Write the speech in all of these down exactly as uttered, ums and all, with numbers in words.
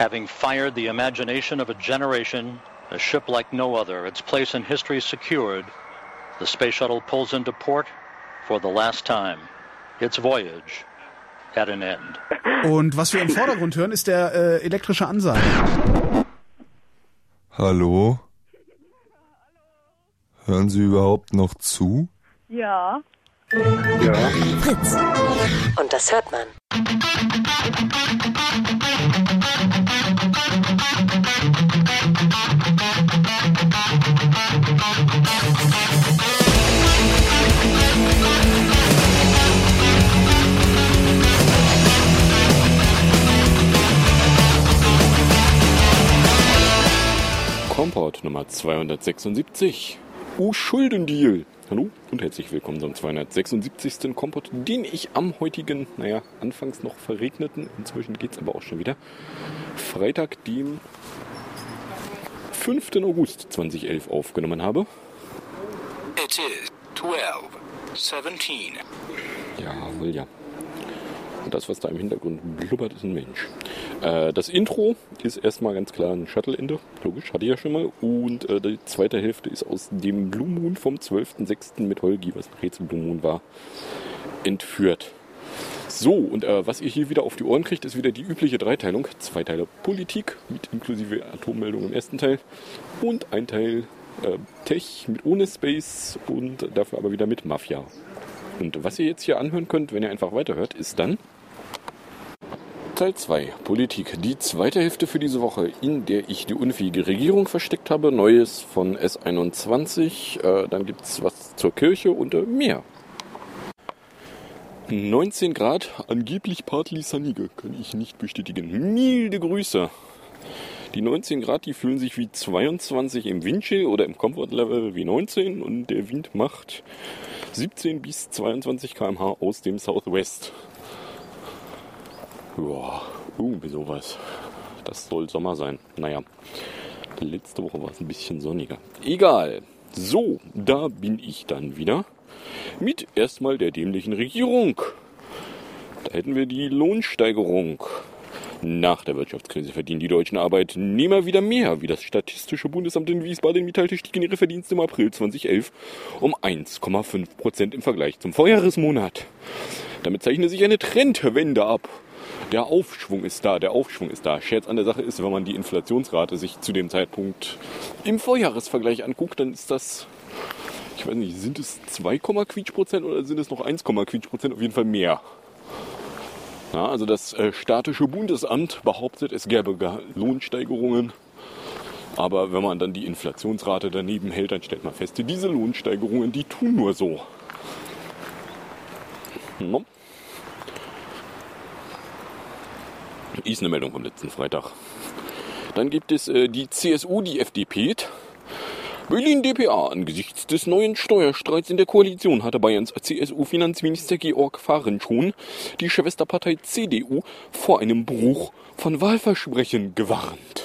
Having fired the imagination of a generation, a ship like no other, its place in history secured, the Space Shuttle pulls into port for the last time. Its voyage at an end. Und was wir im Vordergrund hören, ist der äh, elektrische Ansager. Hallo? Hören Sie überhaupt noch zu? Ja. Ja. Fritz. Und das hört man. Kompott Nummer zweihundertsechsundsiebzig. Oh, Schuldendeal. Hallo und herzlich willkommen zum zweihundertsechsundsiebzigsten Kompott, den ich am heutigen, naja, anfangs noch verregneten, inzwischen geht's aber auch schon wieder, Freitag, dem fünften August zweitausendelf aufgenommen habe. It is twelve seventeen. Jawohl, ja. Und das, was da im Hintergrund blubbert, ist ein Mensch. Äh, das Intro ist erstmal ganz klar ein Shuttle-Ende. Logisch, hatte ich ja schon mal. Und äh, die zweite Hälfte ist aus dem Blue Moon vom zwölften sechsten mit Holgi, was ein Rätsel Blue Moon war, entführt. So, und äh, was ihr hier wieder auf die Ohren kriegt, ist wieder die übliche Dreiteilung. Zwei Teile Politik mit inklusive Atommeldung im ersten Teil und ein Teil äh, Tech mit ohne Space und dafür aber wieder mit Mafia. Und was ihr jetzt hier anhören könnt, wenn ihr einfach weiterhört, ist dann Teil zwei, Politik. Die zweite Hälfte für diese Woche, in der ich die unfähige Regierung versteckt habe. Neues von S einundzwanzig. Äh, dann gibt es was zur Kirche und äh, mehr. neunzehn Grad, angeblich partly sunnige, kann ich nicht bestätigen. Milde Grüße. Die neunzehn Grad, die fühlen sich wie zweiundzwanzig im Windchill oder im Comfort-Level wie neunzehn. Und der Wind macht siebzehn bis zweiundzwanzig Kilometer pro Stunde aus dem Southwest. Joa, irgendwie sowas. Das soll Sommer sein. Naja, letzte Woche war es ein bisschen sonniger. Egal. So, da bin ich dann wieder. Mit erstmal der dämlichen Regierung. Da hätten wir die Lohnsteigerung. Nach der Wirtschaftskrise verdienen die deutschen Arbeitnehmer wieder mehr. Wie das Statistische Bundesamt in Wiesbaden mitteilte, stiegen ihre Verdienste im April zweitausendelf um eins Komma fünf Prozent im Vergleich zum Vorjahresmonat. Damit zeichnet sich eine Trendwende ab. Der Aufschwung ist da, der Aufschwung ist da. Scherz an der Sache ist, wenn man die Inflationsrate sich zu dem Zeitpunkt im Vorjahresvergleich anguckt, dann ist das, ich weiß nicht, sind es zwei Quietsch Prozent oder sind es noch eins Quietsch Prozent? Auf jeden Fall mehr. Ja, also das äh, Statische Bundesamt behauptet, es gäbe gar Lohnsteigerungen. Aber wenn man dann die Inflationsrate daneben hält, dann stellt man fest, diese Lohnsteigerungen, die tun nur so. No. Ist eine Meldung vom letzten Freitag. Dann gibt es äh, die C S U, die F D P. Berlin-D P A. Angesichts des neuen Steuerstreits in der Koalition hatte Bayerns C S U-Finanzminister Georg Fahrenschon die Schwesterpartei C D U vor einem Bruch von Wahlversprechen gewarnt.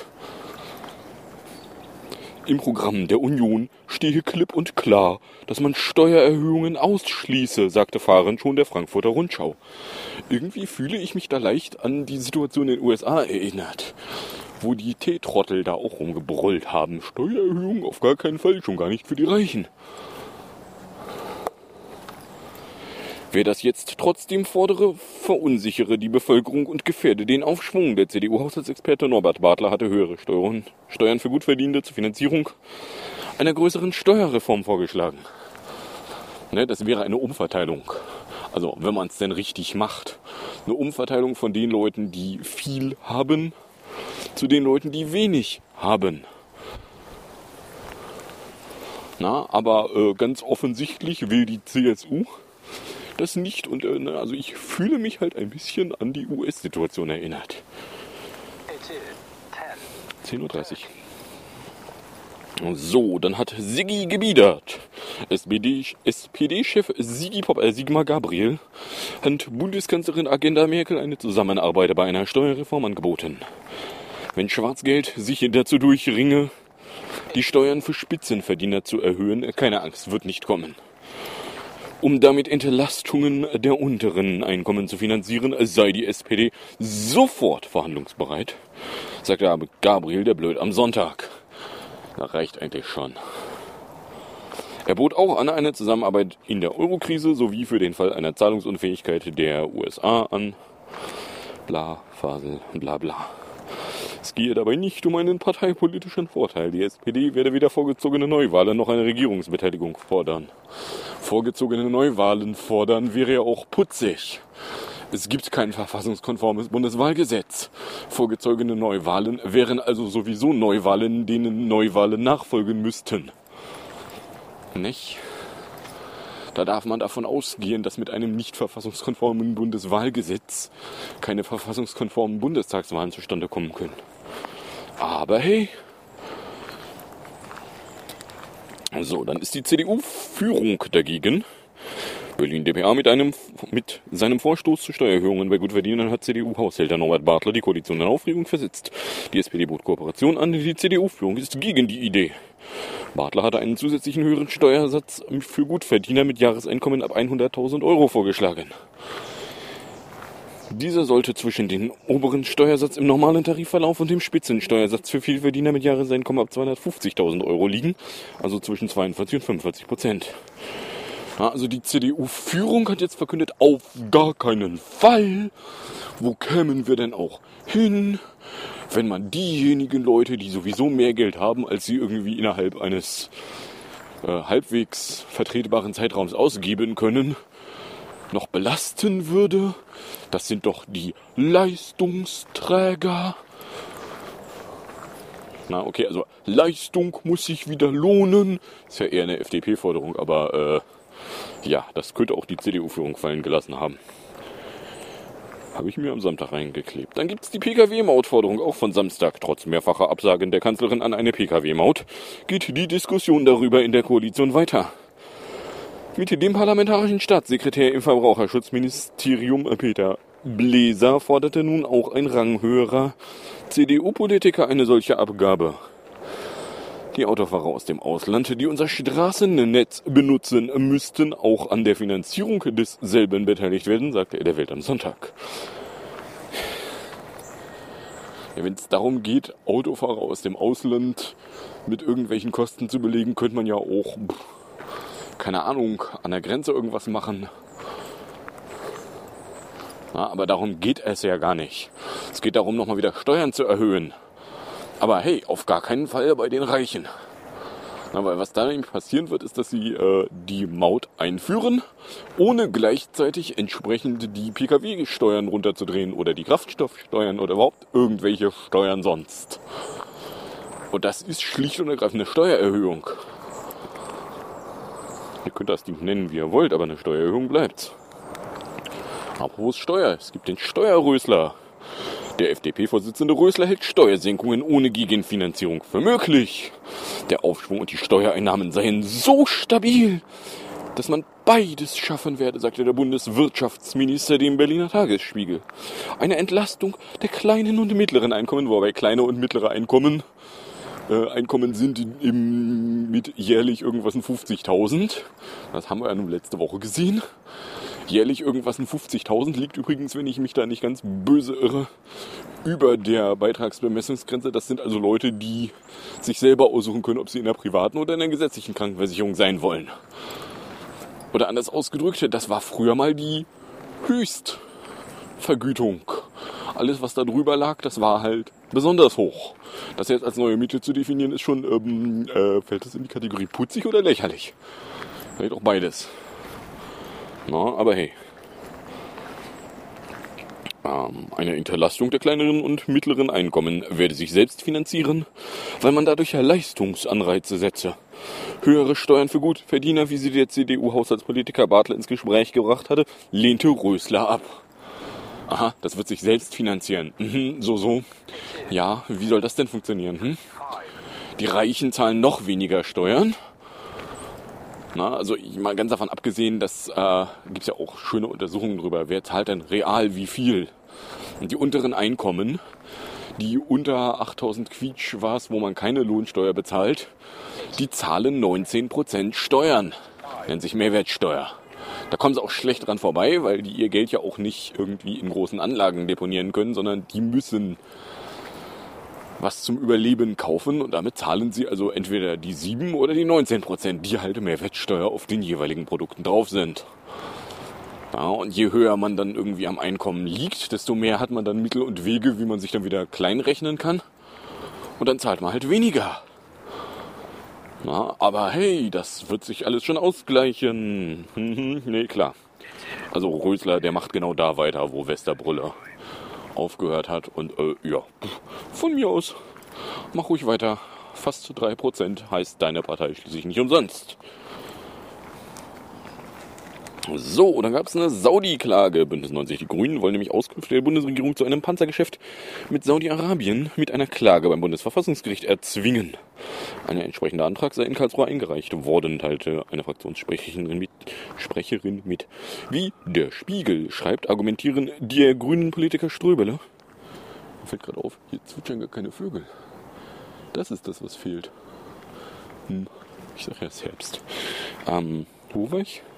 Im Programm der Union stehe klipp und klar, dass man Steuererhöhungen ausschließe, sagte Fahrenschon der Frankfurter Rundschau. Irgendwie fühle ich mich da leicht an die Situation in den U S A erinnert, wo die T-Trottel da auch rumgebrüllt haben. Steuererhöhung auf gar keinen Fall, schon gar nicht für die Reichen. Wer das jetzt trotzdem fordere, verunsichere die Bevölkerung und gefährde den Aufschwung. Der C D U-Haushaltsexperte Norbert Bartler hatte höhere Steuern, Steuern für Gutverdienende zur Finanzierung einer größeren Steuerreform vorgeschlagen. Ne, das wäre eine Umverteilung. Also wenn man es denn richtig macht. Eine Umverteilung von den Leuten, die viel haben, zu den Leuten, die wenig haben. Na, aber äh, ganz offensichtlich will die C S U das nicht. Und äh, also ich fühle mich halt ein bisschen an die U S-Situation erinnert. zehn Uhr dreißig. So, dann hat Siggi gebiedert. S P D-Chef Sigi Pop, äh, Sigmar Gabriel hat Bundeskanzlerin Angela Merkel eine Zusammenarbeit bei einer Steuerreform angeboten. Wenn Schwarzgeld sich dazu durchringe, die Steuern für Spitzenverdiener zu erhöhen, keine Angst, wird nicht kommen. Um damit Entlastungen der unteren Einkommen zu finanzieren, sei die S P D sofort verhandlungsbereit, sagte Gabriel der Blöd am Sonntag. Das reicht eigentlich schon. Er bot auch an eine Zusammenarbeit in der Eurokrise sowie für den Fall einer Zahlungsunfähigkeit der U S A an. Bla, Fasel, bla bla. Es gehe dabei nicht um einen parteipolitischen Vorteil. Die S P D werde weder vorgezogene Neuwahlen noch eine Regierungsbeteiligung fordern. Vorgezogene Neuwahlen fordern wäre ja auch putzig. Es gibt kein verfassungskonformes Bundeswahlgesetz. Vorgezogene Neuwahlen wären also sowieso Neuwahlen, denen Neuwahlen nachfolgen müssten. Nicht? Da darf man davon ausgehen, dass mit einem nicht verfassungskonformen Bundeswahlgesetz keine verfassungskonformen Bundestagswahlen zustande kommen können. Aber hey. So, dann ist die C D U-Führung dagegen. Berlin-D P A mit einem mit seinem Vorstoß zu Steuererhöhungen bei Gutverdienern hat C D U-Haushälter Norbert Bartler die Koalition in Aufregung versetzt. Die S P D bot Kooperation an, die C D U-Führung ist gegen die Idee. Bartler hatte einen zusätzlichen höheren Steuersatz für Gutverdiener mit Jahreseinkommen ab hunderttausend Euro vorgeschlagen. Dieser sollte zwischen dem oberen Steuersatz im normalen Tarifverlauf und dem Spitzensteuersatz für Vielverdiener mit Jahreseinkommen ab zweihundertfünfzigtausend Euro liegen, also zwischen zweiundvierzig und fünfundvierzig Prozent. Ja, also die C D U-Führung hat jetzt verkündet, auf gar keinen Fall. Wo kämen wir denn auch hin, wenn man diejenigen Leute, die sowieso mehr Geld haben, als sie irgendwie innerhalb eines äh, halbwegs vertretbaren Zeitraums ausgeben können, noch belasten würde? Das sind doch die Leistungsträger. Na okay, also Leistung muss sich wieder lohnen. Ist ja eher eine F D P-Forderung, aber äh, ja, das könnte auch die C D U-Führung fallen gelassen haben. Habe ich mir am Samstag reingeklebt. Dann gibt es die P K W-Maut-Forderung auch von Samstag. Trotz mehrfacher Absagen der Kanzlerin an eine P K W-Maut geht die Diskussion darüber in der Koalition weiter. Mit dem parlamentarischen Staatssekretär im Verbraucherschutzministerium Peter Bleser forderte nun auch ein ranghöherer C D U-Politiker eine solche Abgabe. Die Autofahrer aus dem Ausland, die unser Straßennetz benutzen, müssten auch an der Finanzierung desselben beteiligt werden, sagte er der Welt am Sonntag. Ja, wenn es darum geht, Autofahrer aus dem Ausland mit irgendwelchen Kosten zu belegen, könnte man ja auch, keine Ahnung, an der Grenze irgendwas machen. Na, aber darum geht es ja gar nicht. Es geht darum, nochmal wieder Steuern zu erhöhen. Aber hey, auf gar keinen Fall bei den Reichen. Na, weil was da nämlich passieren wird, ist, dass sie äh, die Maut einführen, ohne gleichzeitig entsprechend die P K W-Steuern runterzudrehen oder die Kraftstoffsteuern oder überhaupt irgendwelche Steuern sonst. Und das ist schlicht und ergreifend eine Steuererhöhung. Ihr könnt das Ding nennen, wie ihr wollt, aber eine Steuererhöhung bleibt's. Apropos Steuer, es gibt den Steuerrösler. Der F D P-Vorsitzende Rösler hält Steuersenkungen ohne Gegenfinanzierung für möglich. Der Aufschwung und die Steuereinnahmen seien so stabil, dass man beides schaffen werde, sagte der Bundeswirtschaftsminister dem Berliner Tagesspiegel. Eine Entlastung der kleinen und mittleren Einkommen, wobei kleine und mittlere Einkommen äh, Einkommen sind im, mit jährlich irgendwas in fünfzigtausend. Das haben wir ja nun letzte Woche gesehen. Jährlich irgendwas in fünfzigtausend liegt übrigens, wenn ich mich da nicht ganz böse irre, über der Beitragsbemessungsgrenze. Das sind also Leute, die sich selber aussuchen können, ob sie in der privaten oder in der gesetzlichen Krankenversicherung sein wollen. Oder anders ausgedrückt, das war früher mal die Höchstvergütung. Alles, was da drüber lag, das war halt besonders hoch. Das jetzt als neue Miete zu definieren, ist schon, ähm, äh, fällt das in die Kategorie putzig oder lächerlich? Vielleicht auch beides. Na, aber hey. Ähm, eine Entlastung der kleineren und mittleren Einkommen werde sich selbst finanzieren, weil man dadurch ja Leistungsanreize setze. Höhere Steuern für Gutverdiener, wie sie der C D U-Haushaltspolitiker Bartler ins Gespräch gebracht hatte, lehnte Rösler ab. Aha, das wird sich selbst finanzieren. Mhm, so, so. Ja, wie soll das denn funktionieren? Hm? Die Reichen zahlen noch weniger Steuern. Na, also ich mal ganz davon abgesehen, dass äh, gibt es ja auch schöne Untersuchungen drüber, wer zahlt denn real wie viel. Und die unteren Einkommen, die unter achttausend Quietsch war es, wo man keine Lohnsteuer bezahlt, die zahlen neunzehn Prozent Steuern. Nennt sich Mehrwertsteuer. Da kommen sie auch schlecht dran vorbei, weil die ihr Geld ja auch nicht irgendwie in großen Anlagen deponieren können, sondern die müssen was zum Überleben kaufen und damit zahlen sie also entweder die sieben oder die neunzehn Prozent, die halt Mehrwertsteuer auf den jeweiligen Produkten drauf sind. Ja, und je höher man dann irgendwie am Einkommen liegt, desto mehr hat man dann Mittel und Wege, wie man sich dann wieder kleinrechnen kann. Und dann zahlt man halt weniger. Na, aber hey, das wird sich alles schon ausgleichen. Nee, klar. Also Rösler, der macht genau da weiter, wo Westerbrüller aufgehört hat. Und äh, ja, von mir aus, mach ruhig weiter. Fast drei Prozent heißt deine Partei schließlich nicht umsonst. So, und dann gab es eine Saudi-Klage. Bündnis neunzig. Die Grünen wollen nämlich Auskünfte der Bundesregierung zu einem Panzergeschäft mit Saudi-Arabien mit einer Klage beim Bundesverfassungsgericht erzwingen. Ein entsprechender Antrag sei in Karlsruhe eingereicht worden, teilte eine Fraktionssprecherin mit. Sprecherin mit. Wie der Spiegel schreibt, argumentieren die grünen Politiker Ströbele. Mir fällt gerade auf, hier zwitschern gar keine Vögel. Das ist das, was fehlt. Hm, ich sag ja, es ist Herbst. Ähm, wo war ich?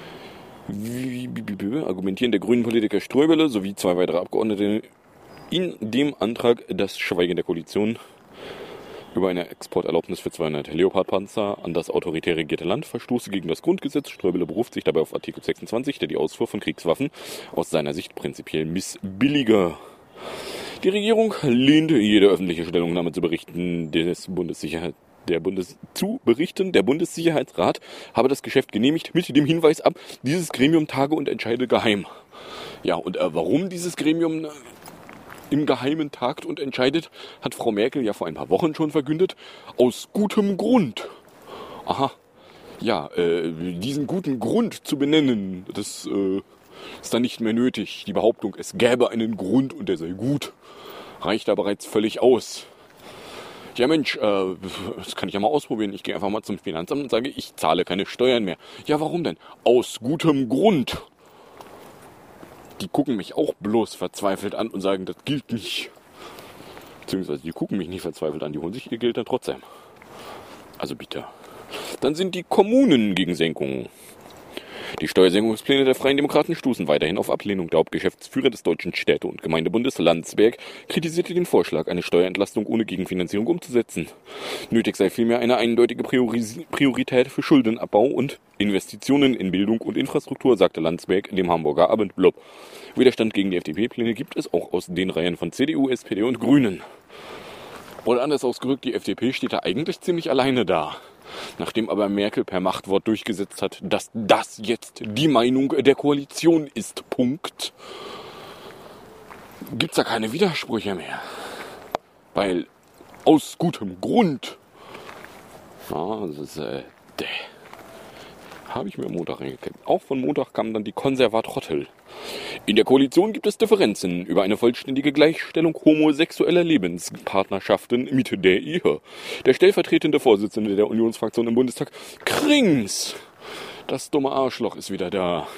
Argumentieren der grünen Politiker Ströbele sowie zwei weitere Abgeordnete in dem Antrag das Schweigen der Koalition über eine Exporterlaubnis für zweihundert Leopard-Panzer an das autoritär regierte Land verstoße gegen das Grundgesetz. Ströbele beruft sich dabei auf Artikel sechsundzwanzig, der die Ausfuhr von Kriegswaffen aus seiner Sicht prinzipiell missbillige. Die Regierung lehnt jede öffentliche Stellungnahme zu Berichten des Bundessicherheits Der Bundes zu berichten, der Bundessicherheitsrat habe das Geschäft genehmigt mit dem Hinweis ab, dieses Gremium tage und entscheide geheim. Ja, und äh, warum dieses Gremium äh, im Geheimen tagt und entscheidet, hat Frau Merkel ja vor ein paar Wochen schon verkündet. Aus gutem Grund. Aha. Ja, äh, diesen guten Grund zu benennen, das äh, ist dann nicht mehr nötig. Die Behauptung, es gäbe einen Grund und der sei gut, reicht da bereits völlig aus. Ja Mensch, äh, das kann ich ja mal ausprobieren. Ich gehe einfach mal zum Finanzamt und sage, ich zahle keine Steuern mehr. Ja, warum denn? Aus gutem Grund. Die gucken mich auch bloß verzweifelt an und sagen, das gilt nicht. Beziehungsweise die gucken mich nicht verzweifelt an, die holen sich ihr Geld dann trotzdem. Also bitte. Dann sind die Kommunen gegen Senkungen. Die Steuersenkungspläne der Freien Demokraten stoßen weiterhin auf Ablehnung. Der Hauptgeschäftsführer des Deutschen Städte- und Gemeindebundes Landsberg kritisierte den Vorschlag, eine Steuerentlastung ohne Gegenfinanzierung umzusetzen. Nötig sei vielmehr eine eindeutige Prioris- Priorität für Schuldenabbau und Investitionen in Bildung und Infrastruktur, sagte Landsberg dem Hamburger Abendblatt. Widerstand gegen die F D P-Pläne gibt es auch aus den Reihen von C D U, S P D und Grünen. Oder anders ausgedrückt, die F D P steht da eigentlich ziemlich alleine da. Nachdem aber Merkel per Machtwort durchgesetzt hat, dass das jetzt die Meinung der Koalition ist, Punkt, gibt's da keine Widersprüche mehr. Weil aus gutem Grund, ja, das ist, äh, habe ich mir am Montag reingekriegt. Auch von Montag kamen dann die Konservatrottel. In der Koalition gibt es Differenzen über eine vollständige Gleichstellung homosexueller Lebenspartnerschaften mit der Ehe. Der stellvertretende Vorsitzende der Unionsfraktion im Bundestag, Krings, das dumme Arschloch, ist wieder da,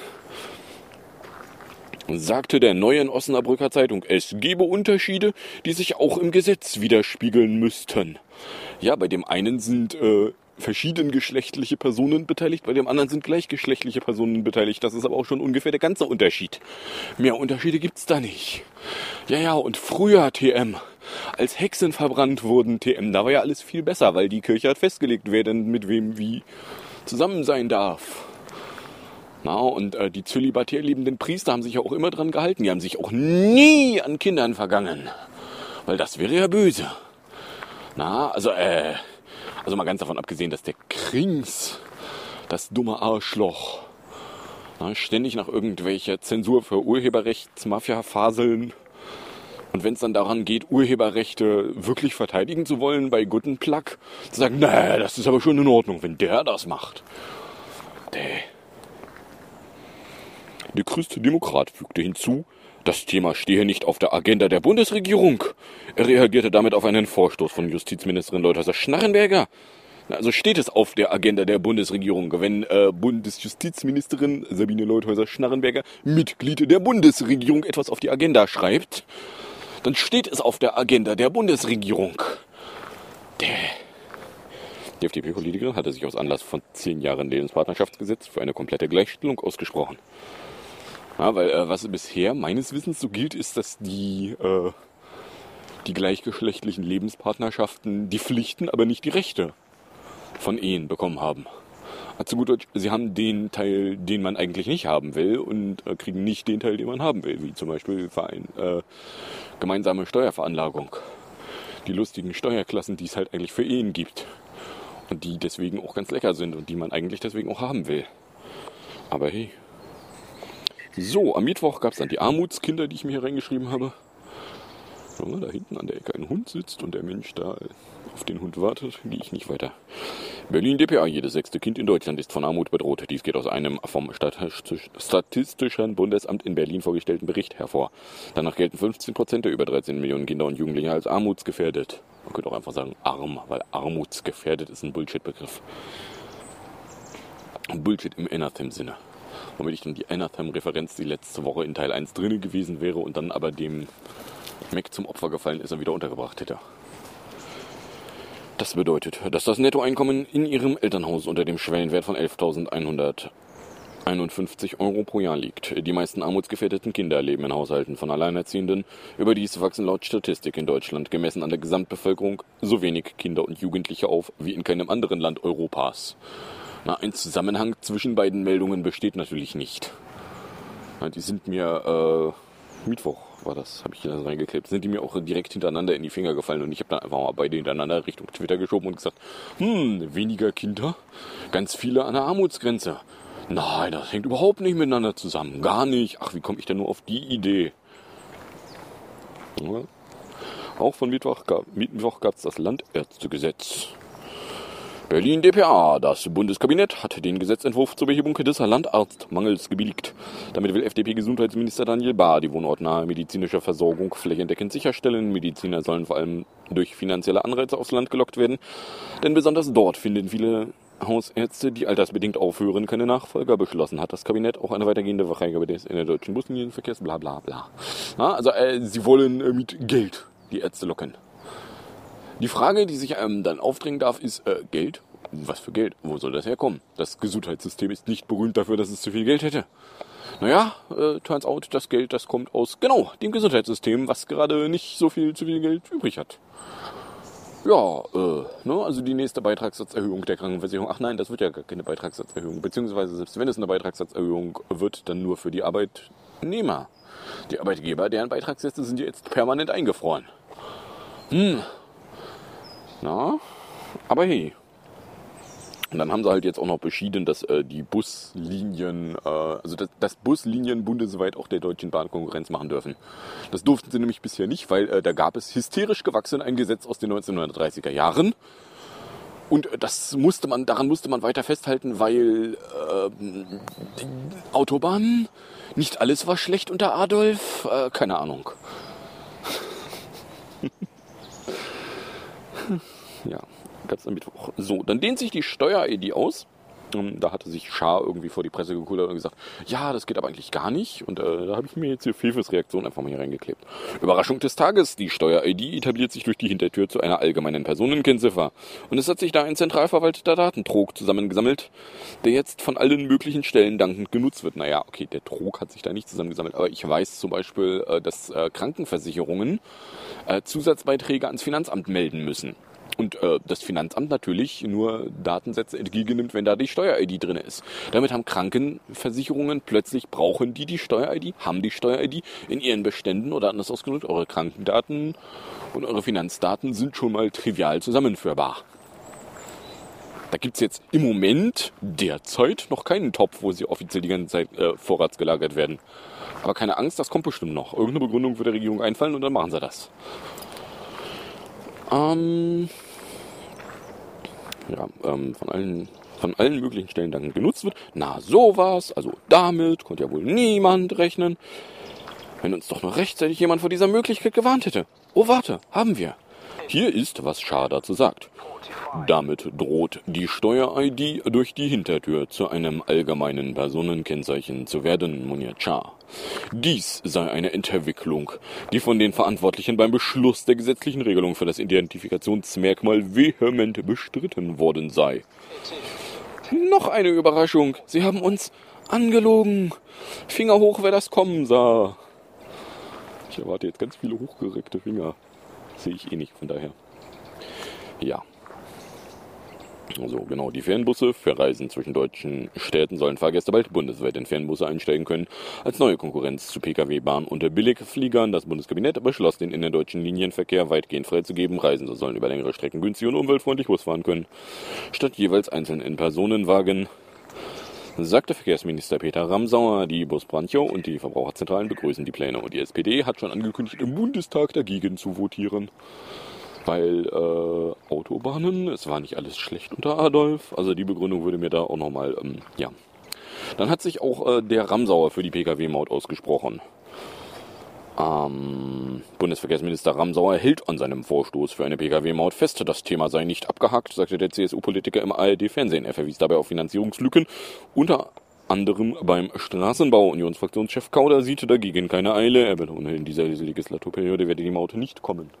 sagte der Neuen Osnabrücker Zeitung, es gebe Unterschiede, die sich auch im Gesetz widerspiegeln müssten. Ja, bei dem einen sind äh, verschiedengeschlechtliche Personen beteiligt, bei dem anderen sind gleichgeschlechtliche Personen beteiligt. Das ist aber auch schon ungefähr der ganze Unterschied. Mehr Unterschiede gibt's da nicht. Ja, ja, und früher T M, als Hexen verbrannt wurden T M, da war ja alles viel besser, weil die Kirche hat festgelegt, wer denn mit wem wie zusammen sein darf. Na, und äh, die zölibatär lebenden Priester haben sich ja auch immer dran gehalten. Die haben sich auch nie an Kindern vergangen. Weil das wäre ja böse. Na, also, äh... Also mal ganz davon abgesehen, dass der Krings, das dumme Arschloch, na, ständig nach irgendwelcher Zensur für Urheberrechtsmafia faseln. Und wenn es dann daran geht, Urheberrechte wirklich verteidigen zu wollen bei Guten Plug, zu sagen, nee, das ist aber schon in Ordnung, wenn der das macht. Der, der Christdemokrat fügte hinzu, das Thema stehe nicht auf der Agenda der Bundesregierung. Er reagierte damit auf einen Vorstoß von Justizministerin Leuthäuser-Schnarrenberger. Also steht es auf der Agenda der Bundesregierung, wenn äh, Bundesjustizministerin Sabine Leuthäuser-Schnarrenberger, Mitglied der Bundesregierung, etwas auf die Agenda schreibt, dann steht es auf der Agenda der Bundesregierung. Der, Die F D P-Politikerin hatte sich aus Anlass von zehn Jahren Lebenspartnerschaftsgesetz für eine komplette Gleichstellung ausgesprochen. Ja, weil äh, was bisher meines Wissens so gilt, ist, dass die, äh, die gleichgeschlechtlichen Lebenspartnerschaften die Pflichten, aber nicht die Rechte von Ehen bekommen haben. Also gut Deutsch, sie haben den Teil, den man eigentlich nicht haben will und äh, kriegen nicht den Teil, den man haben will, wie zum Beispiel Verein, äh, gemeinsame Steuerveranlagung. Die lustigen Steuerklassen, die es halt eigentlich für Ehen gibt und die deswegen auch ganz lecker sind und die man eigentlich deswegen auch haben will. Aber hey. So, am Mittwoch gab es dann die Armutskinder, die ich mir hier reingeschrieben habe. So, da hinten an der Ecke ein Hund sitzt und der Mensch da auf den Hund wartet, gehe ich nicht weiter. Berlin D P A, jedes sechste Kind in Deutschland ist von Armut bedroht. Dies geht aus einem vom Statistischen Bundesamt in Berlin vorgestellten Bericht hervor. Danach gelten fünfzehn Prozent der über dreizehn Millionen Kinder und Jugendliche als armutsgefährdet. Man könnte auch einfach sagen arm, weil armutsgefährdet ist ein Bullshit-Begriff. Bullshit im Anathem-Sinne. Womit ich dann die Anathem-Referenz, die letzte Woche in Teil eins drin gewesen wäre und dann aber dem Mac zum Opfer gefallen ist und wieder untergebracht hätte. Das bedeutet, dass das Nettoeinkommen in Ihrem Elternhaus unter dem Schwellenwert von elftausendeinhunderteinundfünfzig Euro pro Jahr liegt. Die meisten armutsgefährdeten Kinder leben in Haushalten von Alleinerziehenden. Überdies wachsen laut Statistik in Deutschland, gemessen an der Gesamtbevölkerung, so wenig Kinder und Jugendliche auf wie in keinem anderen Land Europas. Na, ein Zusammenhang zwischen beiden Meldungen besteht natürlich nicht. Na, die sind mir, äh, Mittwoch war das, habe ich hier reingeklebt, sind die mir auch direkt hintereinander in die Finger gefallen und ich habe dann einfach mal beide hintereinander Richtung Twitter geschoben und gesagt, hm, weniger Kinder, ganz viele an der Armutsgrenze. Nein, das hängt überhaupt nicht miteinander zusammen, gar nicht. Ach, wie komme ich denn nur auf die Idee? Ja. Auch von Mittwoch gab Mittwoch gab es das Landärztegesetz. Berlin D P A. Das Bundeskabinett hat den Gesetzentwurf zur Behebung des Landarztmangels gebilligt. Damit will F D P-Gesundheitsminister Daniel Bahr die wohnortnahe medizinische Versorgung flächendeckend sicherstellen. Mediziner sollen vor allem durch finanzielle Anreize aufs Land gelockt werden. Denn besonders dort finden viele Hausärzte, die altersbedingt aufhören, keine Nachfolger. Beschlossen hat das Kabinett auch eine weitergehende Freigabe des in der deutschen Buslinienverkehrs, bla bla bla. Na, also äh, sie wollen äh, mit Geld die Ärzte locken. Die Frage, die sich ähm, dann aufdrängen darf, ist äh, Geld. Was für Geld? Wo soll das herkommen? Das Gesundheitssystem ist nicht berühmt dafür, dass es zu viel Geld hätte. Naja, äh, turns out, das Geld, das kommt aus, genau, dem Gesundheitssystem, was gerade nicht so viel zu viel Geld übrig hat. Ja, äh, ne, also die nächste Beitragssatzerhöhung der Krankenversicherung. Ach nein, das wird ja gar keine Beitragssatzerhöhung. Beziehungsweise, selbst wenn es eine Beitragssatzerhöhung wird, dann nur für die Arbeitnehmer. Die Arbeitgeber, deren Beitragssätze sind jetzt permanent eingefroren. Hm. Na, aber hey. Und dann haben sie halt jetzt auch noch beschieden, dass äh, die Buslinien, äh, also dass, dass Buslinien bundesweit auch der Deutschen Bahn Konkurrenz machen dürfen. Das durften sie nämlich bisher nicht, weil äh, da gab es hysterisch gewachsen ein Gesetz aus den neunzehnhundertdreißiger Jahren. Und äh, das musste man, daran musste man weiter festhalten, weil äh, die Autobahnen, nicht alles war schlecht unter Adolf, äh, keine Ahnung. Ja, gab es am Mittwoch. So, dann dehnt sich die Steuer-I D aus. Da hatte sich Schaar irgendwie vor die Presse gekullert und gesagt, ja, das geht aber eigentlich gar nicht. Und äh, da habe ich mir jetzt hier Fefes Reaktion einfach mal hier reingeklebt. Überraschung des Tages. Die Steuer-I D etabliert sich durch die Hintertür zu einer allgemeinen Personenkennziffer. Und es hat sich da ein zentral verwalteter Datentrog zusammengesammelt, der jetzt von allen möglichen Stellen dankend genutzt wird. Naja, okay, der Trog hat sich da nicht zusammengesammelt. Aber ich weiß zum Beispiel, äh, dass äh, Krankenversicherungen äh, Zusatzbeiträge ans Finanzamt melden müssen. Und äh, das Finanzamt natürlich nur Datensätze entgegennimmt, wenn da die Steuer-I D drin ist. Damit haben Krankenversicherungen plötzlich, brauchen die die Steuer-I D, haben die Steuer-I D in ihren Beständen oder anders ausgedrückt, eure Krankendaten und eure Finanzdaten sind schon mal trivial zusammenführbar. Da gibt's jetzt im Moment derzeit noch keinen Topf, wo sie offiziell die ganze Zeit äh, vorratsgelagert werden. Aber keine Angst, das kommt bestimmt noch. Irgendeine Begründung wird der Regierung einfallen und dann machen sie das. Ähm... Ja, ähm, von allen, von allen möglichen Stellen dann genutzt wird. Na, sowas, also damit konnte ja wohl niemand rechnen. Wenn uns doch noch rechtzeitig jemand vor dieser Möglichkeit gewarnt hätte. Oh, warte, haben wir. Hier ist, was Schar dazu sagt. Damit droht die Steuer-I D durch die Hintertür zu einem allgemeinen Personenkennzeichen zu werden, moniert Schar. Dies sei eine Entwicklung, die von den Verantwortlichen beim Beschluss der gesetzlichen Regelung für das Identifikationsmerkmal vehement bestritten worden sei. Noch eine Überraschung. Sie haben uns angelogen. Finger hoch, wer das kommen sah. Ich erwarte jetzt ganz viele hochgereckte Finger. Sehe ich eh nicht, von daher. Ja. Also genau, die Fernbusse für Reisen zwischen deutschen Städten sollen Fahrgäste bald bundesweit in Fernbusse einsteigen können. Als neue Konkurrenz zu Pkw, Bahn und Billigfliegern. Das Bundeskabinett beschloss, den innerdeutschen Linienverkehr weitgehend freizugeben. Reisende sollen über längere Strecken günstig und umweltfreundlich Bus fahren können, statt jeweils einzeln in Personenwagen, sagte Verkehrsminister Peter Ramsauer. Die Busbranche und die Verbraucherzentralen begrüßen die Pläne und die S P D hat schon angekündigt, im Bundestag dagegen zu votieren. Weil äh, Autobahnen, es war nicht alles schlecht unter Adolf, also die Begründung würde mir da auch nochmal, ähm, ja. Dann hat sich auch äh, der Ramsauer für die Pkw-Maut ausgesprochen. Ähm, Bundesverkehrsminister Ramsauer hält an seinem Vorstoß für eine Pkw-Maut fest. Das Thema sei nicht abgehakt, sagte der C S U-Politiker im A R D-Fernsehen. Er verwies dabei auf Finanzierungslücken, unter anderem beim Straßenbau. Unionsfraktionschef Kauder sieht dagegen keine Eile. Er betone, in dieser Legislaturperiode werde die Maut nicht kommen.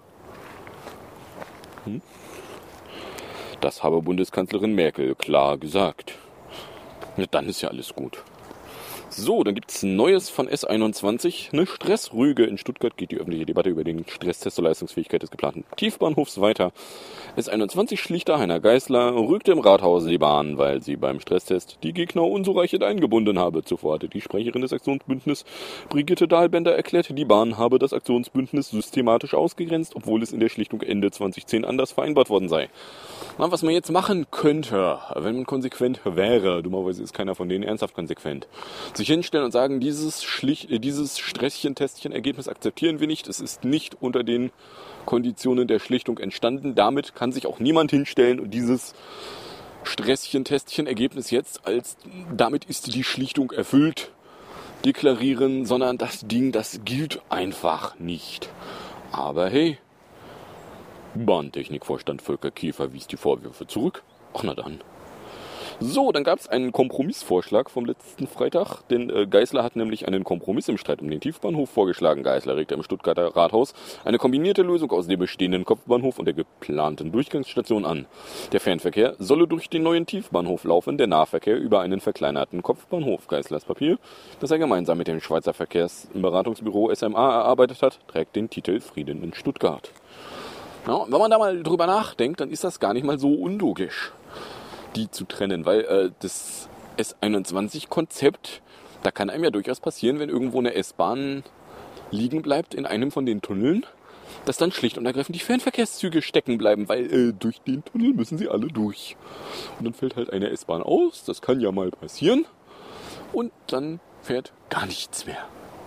Hm? Das habe Bundeskanzlerin Merkel klar gesagt. Ja, dann ist ja alles gut. So, dann gibt's Neues von S einundzwanzig. Eine Stressrüge. In Stuttgart geht die öffentliche Debatte über den Stresstest zur Leistungsfähigkeit des geplanten Tiefbahnhofs weiter. S einundzwanzig Schlichter Heiner Geißler rügte im Rathaus die Bahn, weil sie beim Stresstest die Gegner unzureichend eingebunden habe. Zuvor hatte die Sprecherin des Aktionsbündnisses Brigitte Dahlbender erklärt, die Bahn habe das Aktionsbündnis systematisch ausgegrenzt, obwohl es in der Schlichtung Ende zweitausendzehn anders vereinbart worden sei. Na, was man jetzt machen könnte, wenn man konsequent wäre, dummerweise ist keiner von denen ernsthaft konsequent, sich hinstellen und sagen, dieses, Schlich- dieses Stresschen-Testchen-Ergebnis akzeptieren wir nicht. Es ist nicht unter den Konditionen der Schlichtung entstanden. Damit kann sich auch niemand hinstellen und dieses Stresschen-Testchen-Ergebnis jetzt als damit ist die Schlichtung erfüllt deklarieren, sondern das Ding, das gilt einfach nicht. Aber hey, Bahntechnikvorstand Volker Käfer wies die Vorwürfe zurück. Ach na dann. So, dann gab es einen Kompromissvorschlag vom letzten Freitag, denn äh, Geißler hat nämlich einen Kompromiss im Streit um den Tiefbahnhof vorgeschlagen. Geißler regte im Stuttgarter Rathaus eine kombinierte Lösung aus dem bestehenden Kopfbahnhof und der geplanten Durchgangsstation an. Der Fernverkehr solle durch den neuen Tiefbahnhof laufen, der Nahverkehr über einen verkleinerten Kopfbahnhof. Geißlers Papier, das er gemeinsam mit dem Schweizer Verkehrsberatungsbüro S M A erarbeitet hat, trägt den Titel Frieden in Stuttgart. Ja, wenn man da mal drüber nachdenkt, dann ist das gar nicht mal so unlogisch, die zu trennen, weil äh, das S einundzwanzig-Konzept, da kann einem ja durchaus passieren, wenn irgendwo eine S-Bahn liegen bleibt in einem von den Tunneln, dass dann schlicht und ergreifend die Fernverkehrszüge stecken bleiben, weil äh, durch den Tunnel müssen sie alle durch. Und dann fällt halt eine S-Bahn aus, das kann ja mal passieren, und dann fährt gar nichts mehr.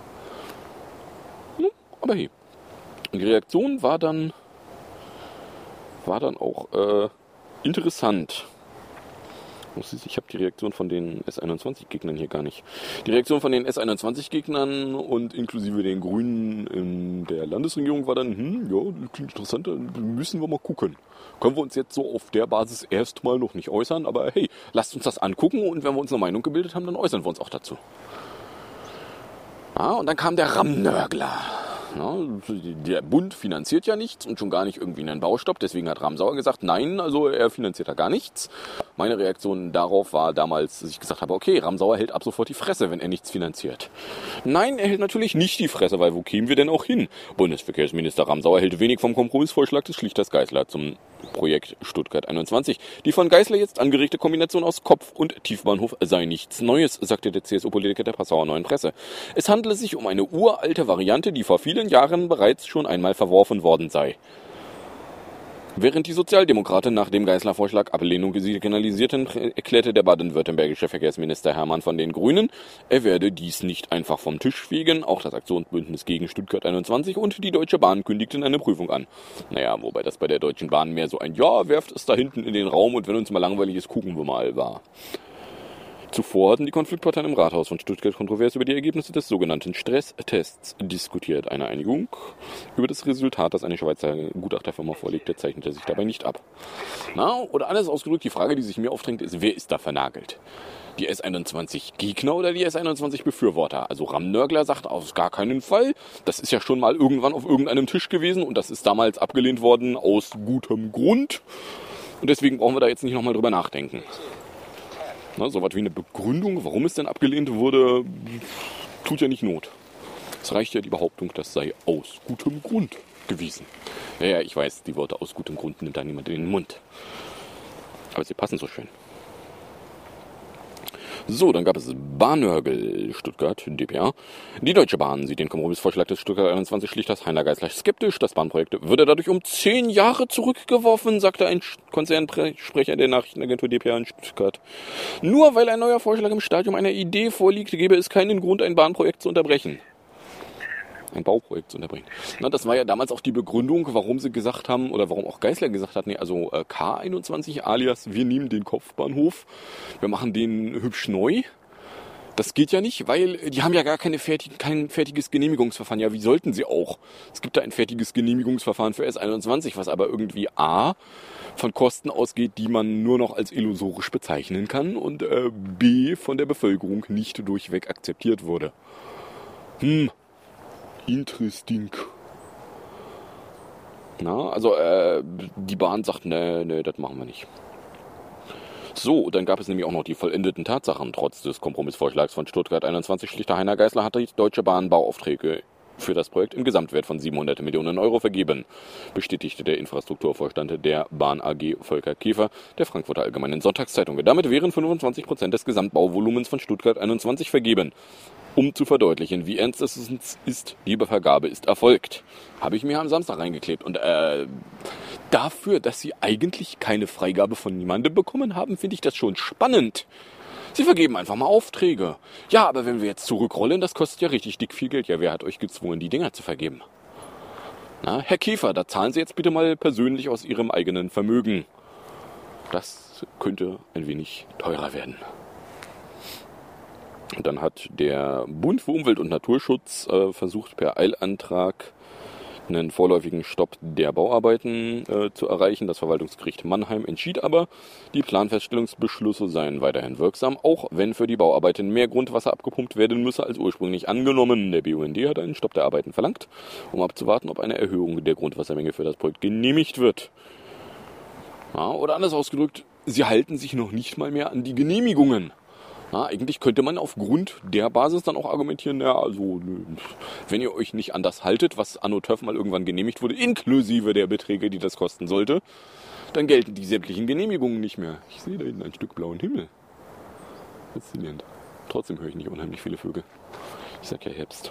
Hm, aber hey, die Reaktion war dann, war dann auch äh, interessant. Ich habe die Reaktion von den S einundzwanzig-Gegnern hier gar nicht. Die Reaktion von den S einundzwanzig-Gegnern und inklusive den Grünen in der Landesregierung war dann, hm, ja, das klingt interessant, dann müssen wir mal gucken. Können wir uns jetzt so auf der Basis erstmal noch nicht äußern, aber hey, lasst uns das angucken und wenn wir uns eine Meinung gebildet haben, dann äußern wir uns auch dazu. Ja, und dann kam der Rammnörgler. Ja, der Bund finanziert ja nichts und schon gar nicht irgendwie einen Baustopp. Deswegen hat Ramsauer gesagt, nein, also er finanziert da gar nichts. Meine Reaktion darauf war damals, dass ich gesagt habe, okay, Ramsauer hält ab sofort die Fresse, wenn er nichts finanziert. Nein, er hält natürlich nicht die Fresse, weil wo kämen wir denn auch hin? Bundesverkehrsminister Ramsauer hält wenig vom Kompromissvorschlag des Schlichters Geißler zum Projekt Stuttgart einundzwanzig. Die von Geißler jetzt angeregte Kombination aus Kopf- und Tiefbahnhof sei nichts Neues, sagte der C S U-Politiker der Passauer Neuen Presse. Es handele sich um eine uralte Variante, die vor vielen Jahren bereits schon einmal verworfen worden sei. Während die Sozialdemokraten nach dem Geißler-Vorschlag Ablehnung signalisierten, erklärte der baden-württembergische Verkehrsminister Hermann von den Grünen, er werde dies nicht einfach vom Tisch fegen. Auch das Aktionsbündnis gegen Stuttgart einundzwanzig und die Deutsche Bahn kündigten eine Prüfung an. Naja, wobei das bei der Deutschen Bahn mehr so ein Ja, werft es da hinten in den Raum und wenn uns mal langweilig ist, gucken wir mal war. Zuvor hatten die Konfliktparteien im Rathaus von Stuttgart kontrovers über die Ergebnisse des sogenannten Stresstests diskutiert. Eine Einigung über das Resultat, das eine Schweizer Gutachterfirma vorlegte, zeichnete sich dabei nicht ab. Na, oder anders ausgedrückt, die Frage, die sich mir aufdrängt, ist, wer ist da vernagelt? Die S einundzwanzig Gegner oder die S einundzwanzig Befürworter? Also Ramnörgler sagt auf gar keinen Fall. Das ist ja schon mal irgendwann auf irgendeinem Tisch gewesen und das ist damals abgelehnt worden aus gutem Grund. Und deswegen brauchen wir da jetzt nicht nochmal drüber nachdenken. Na, so was wie eine Begründung, warum es denn abgelehnt wurde, tut ja nicht Not. Es reicht ja die Behauptung, das sei aus gutem Grund gewesen. Ja, ja, ich weiß, die Worte aus gutem Grund nimmt da niemand in den Mund. Aber sie passen so schön. So, dann gab es Bahnörgel Stuttgart, D P A. Die Deutsche Bahn sieht den Kompromissvorschlag des Stuttgart einundzwanzig Schlichters Heiner Geißler skeptisch. Das Bahnprojekt würde dadurch um zehn Jahre zurückgeworfen, sagte ein Konzernsprecher der Nachrichtenagentur D P A in Stuttgart. Nur weil ein neuer Vorschlag im Stadium einer Idee vorliegt, gäbe es keinen Grund, ein Bahnprojekt zu unterbrechen. Ein Bauprojekt zu unterbrechen. Na, das war ja damals auch die Begründung, warum sie gesagt haben, oder warum auch Geißler gesagt hat, nee, also äh, K einundzwanzig alias, wir nehmen den Kopfbahnhof, wir machen den hübsch neu. Das geht ja nicht, weil die haben ja gar keine fertig, kein fertiges Genehmigungsverfahren. Ja, wie sollten sie auch? Es gibt da ein fertiges Genehmigungsverfahren für S einundzwanzig, was aber irgendwie A, von Kosten ausgeht, die man nur noch als illusorisch bezeichnen kann und äh, B, von der Bevölkerung nicht durchweg akzeptiert wurde. Hm. Interesting. Na, also äh, die Bahn sagt, nee, nee, das machen wir nicht. So, dann gab es nämlich auch noch die vollendeten Tatsachen. Trotz des Kompromissvorschlags von Stuttgart einundzwanzig Schlichter Heiner Geißler hat die Deutsche Bahn Bauaufträge für das Projekt im Gesamtwert von siebenhundert Millionen Euro vergeben, bestätigte der Infrastrukturvorstand der Bahn A G Volker Käfer der Frankfurter Allgemeinen Sonntagszeitung. Damit wären fünfundzwanzig Prozent des Gesamtbauvolumens von Stuttgart einundzwanzig vergeben. Um zu verdeutlichen, wie ernst es ist, die Vergabe ist erfolgt. Habe ich mir am Samstag reingeklebt. Und äh, dafür, dass sie eigentlich keine Freigabe von niemandem bekommen haben, finde ich das schon spannend. Sie vergeben einfach mal Aufträge. Ja, aber wenn wir jetzt zurückrollen, das kostet ja richtig dick viel Geld. Ja, wer hat euch gezwungen, die Dinger zu vergeben? Na, Herr Käfer, da zahlen Sie jetzt bitte mal persönlich aus Ihrem eigenen Vermögen. Das könnte ein wenig teurer werden. Und dann hat der Bund für Umwelt und Naturschutz äh, versucht, per Eilantrag einen vorläufigen Stopp der Bauarbeiten äh, zu erreichen. Das Verwaltungsgericht Mannheim entschied aber, die Planfeststellungsbeschlüsse seien weiterhin wirksam, auch wenn für die Bauarbeiten mehr Grundwasser abgepumpt werden müsse als ursprünglich angenommen. Der B U N D hat einen Stopp der Arbeiten verlangt, um abzuwarten, ob eine Erhöhung der Grundwassermenge für das Projekt genehmigt wird. Ja, oder anders ausgedrückt, sie halten sich noch nicht mal mehr an die Genehmigungen. Na, eigentlich könnte man aufgrund der Basis dann auch argumentieren, ja, also wenn ihr euch nicht an das haltet, was anno Töff mal irgendwann genehmigt wurde, inklusive der Beträge, die das kosten sollte, dann gelten die sämtlichen Genehmigungen nicht mehr. Ich sehe da hinten ein Stück blauen Himmel. Faszinierend. Trotzdem höre ich nicht unheimlich viele Vögel. Ich sag ja Herbst.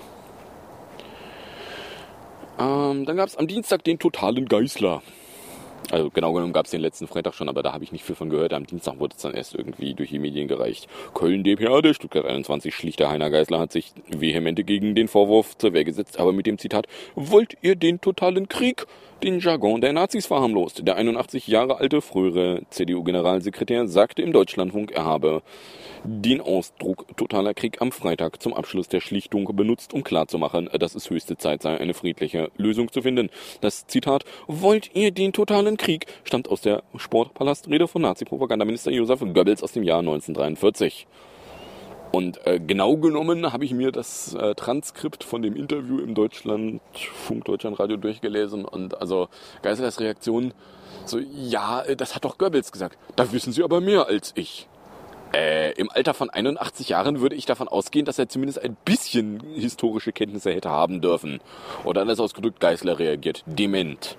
Ähm, dann gab es am Dienstag den totalen Geißler. Also genau genommen gab es den letzten Freitag schon, aber da habe ich nicht viel von gehört. Am Dienstag wurde es dann erst irgendwie durch die Medien gereicht. Köln D P A, der Stuttgart einundzwanzig Schlichter Heiner Geißler hat sich vehemente gegen den Vorwurf zur Wehr gesetzt, aber mit dem Zitat: Wollt ihr den totalen Krieg? Den Jargon der Nazis verharmlost. Der einundachtzig Jahre alte frühere C D U-Generalsekretär sagte im Deutschlandfunk, er habe den Ausdruck totaler Krieg am Freitag zum Abschluss der Schlichtung benutzt, um klarzumachen, dass es höchste Zeit sei, eine friedliche Lösung zu finden. Das Zitat "Wollt ihr den totalen Krieg?" stammt aus der Sportpalastrede von Nazi-Propagandaminister Josef Goebbels aus dem Jahr neunzehnhundertdreiundvierzig. Und äh, genau genommen habe ich mir das äh, Transkript von dem Interview im Deutschlandfunk, Deutschlandradio durchgelesen und also Geißlers Reaktion so, ja, das hat doch Goebbels gesagt. Da wissen Sie aber mehr als ich. Äh, im Alter von einundachtzig Jahren würde ich davon ausgehen, dass er zumindest ein bisschen historische Kenntnisse hätte haben dürfen. Oder anders ausgedrückt, Geißler reagiert dement.